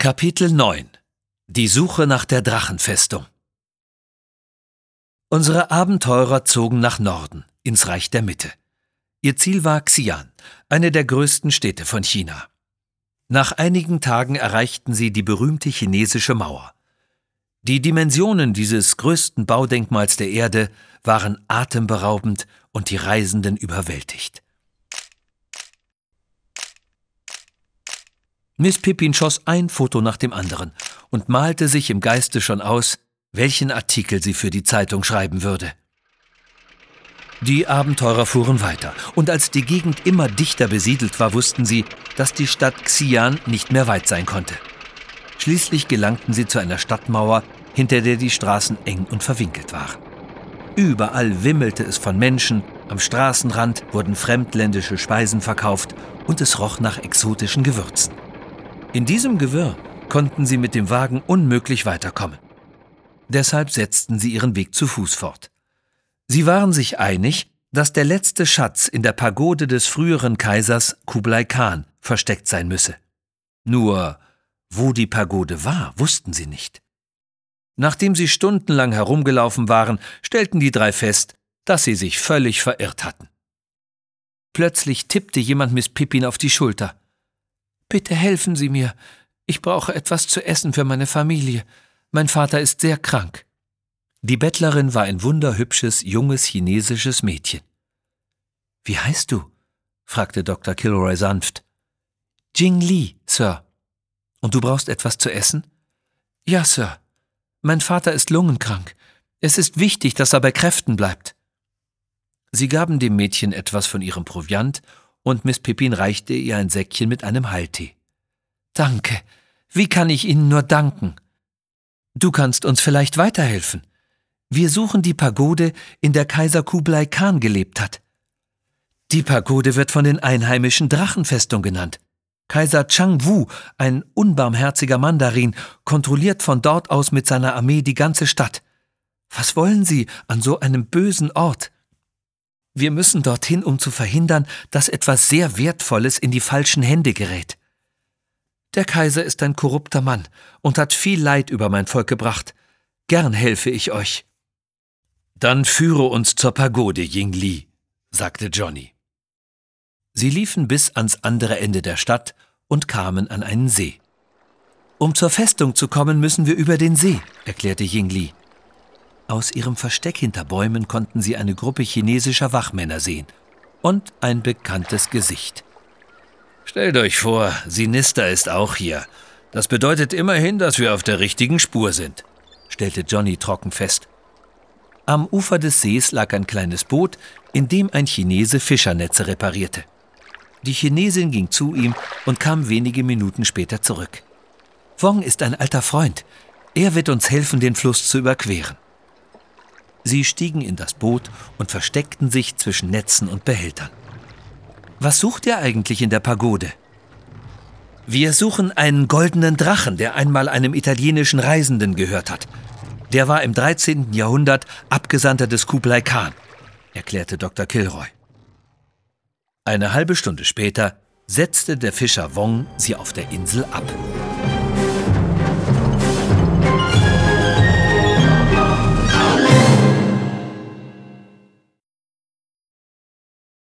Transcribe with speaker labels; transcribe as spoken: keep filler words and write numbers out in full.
Speaker 1: Kapitel neun. Die Suche nach der Drachenfestung. Unsere Abenteurer zogen nach Norden, ins Reich der Mitte. Ihr Ziel war Xi'an, eine der größten Städte von China. Nach einigen Tagen erreichten sie die berühmte chinesische Mauer. Die Dimensionen dieses größten Baudenkmals der Erde waren atemberaubend und die Reisenden überwältigt. Miss Pippin schoss ein Foto nach dem anderen und malte sich im Geiste schon aus, welchen Artikel sie für die Zeitung schreiben würde. Die Abenteurer fuhren weiter, und als die Gegend immer dichter besiedelt war, wussten sie, dass die Stadt Xi'an nicht mehr weit sein konnte. Schließlich gelangten sie zu einer Stadtmauer, hinter der die Straßen eng und verwinkelt waren. Überall wimmelte es von Menschen, am Straßenrand wurden fremdländische Speisen verkauft und es roch nach exotischen Gewürzen. In diesem Gewirr konnten sie mit dem Wagen unmöglich weiterkommen. Deshalb setzten sie ihren Weg zu Fuß fort. Sie waren sich einig, dass der letzte Schatz in der Pagode des früheren Kaisers Kublai Khan versteckt sein müsse. Nur, wo die Pagode war, wussten sie nicht. Nachdem sie stundenlang herumgelaufen waren, stellten die drei fest, dass sie sich völlig verirrt hatten. Plötzlich tippte jemand Miss Pippin auf die Schulter. »Bitte helfen Sie mir. Ich brauche etwas zu essen für meine Familie. Mein Vater ist sehr krank.« Die Bettlerin war ein wunderhübsches, junges chinesisches Mädchen. »Wie heißt du?« fragte Doktor Kilroy sanft. »Jing Li, Sir.« »Und du brauchst etwas zu essen?« »Ja, Sir. Mein Vater ist lungenkrank. Es ist wichtig, dass er bei Kräften bleibt.« Sie gaben dem Mädchen etwas von ihrem Proviant, und Miss Pippin reichte ihr ein Säckchen mit einem Heiltee. »Danke. Wie kann ich Ihnen nur danken? Du kannst uns vielleicht weiterhelfen. Wir suchen die Pagode, in der Kaiser Kublai Khan gelebt hat. Die Pagode wird von den Einheimischen Drachenfestung genannt. Kaiser Chang Wu, ein unbarmherziger Mandarin, kontrolliert von dort aus mit seiner Armee die ganze Stadt. Was wollen Sie an so einem bösen Ort? Wir müssen dorthin, um zu verhindern, dass etwas sehr Wertvolles in die falschen Hände gerät. Der Kaiser ist ein korrupter Mann und hat viel Leid über mein Volk gebracht. Gern helfe ich euch.« »Dann führe uns zur Pagode, Jing Li«, sagte Johnny. Sie liefen bis ans andere Ende der Stadt und kamen an einen See. »Um zur Festung zu kommen, müssen wir über den See«, erklärte Jing Li. Aus ihrem Versteck hinter Bäumen konnten sie eine Gruppe chinesischer Wachmänner sehen und ein bekanntes Gesicht. »Stellt euch vor, Sinister ist auch hier. Das bedeutet immerhin, dass wir auf der richtigen Spur sind«, stellte Johnny trocken fest. Am Ufer des Sees lag ein kleines Boot, in dem ein Chinese Fischernetze reparierte. Die Chinesin ging zu ihm und kam wenige Minuten später zurück. »Wong ist ein alter Freund. Er wird uns helfen, den Fluss zu überqueren.« Sie stiegen in das Boot und versteckten sich zwischen Netzen und Behältern. »Was sucht ihr eigentlich in der Pagode?« »Wir suchen einen goldenen Drachen, der einmal einem italienischen Reisenden gehört hat. Der war im dreizehnten Jahrhundert Abgesandter des Kublai Khan«, erklärte Doktor Kilroy. Eine halbe Stunde später setzte der Fischer Wong sie auf der Insel ab.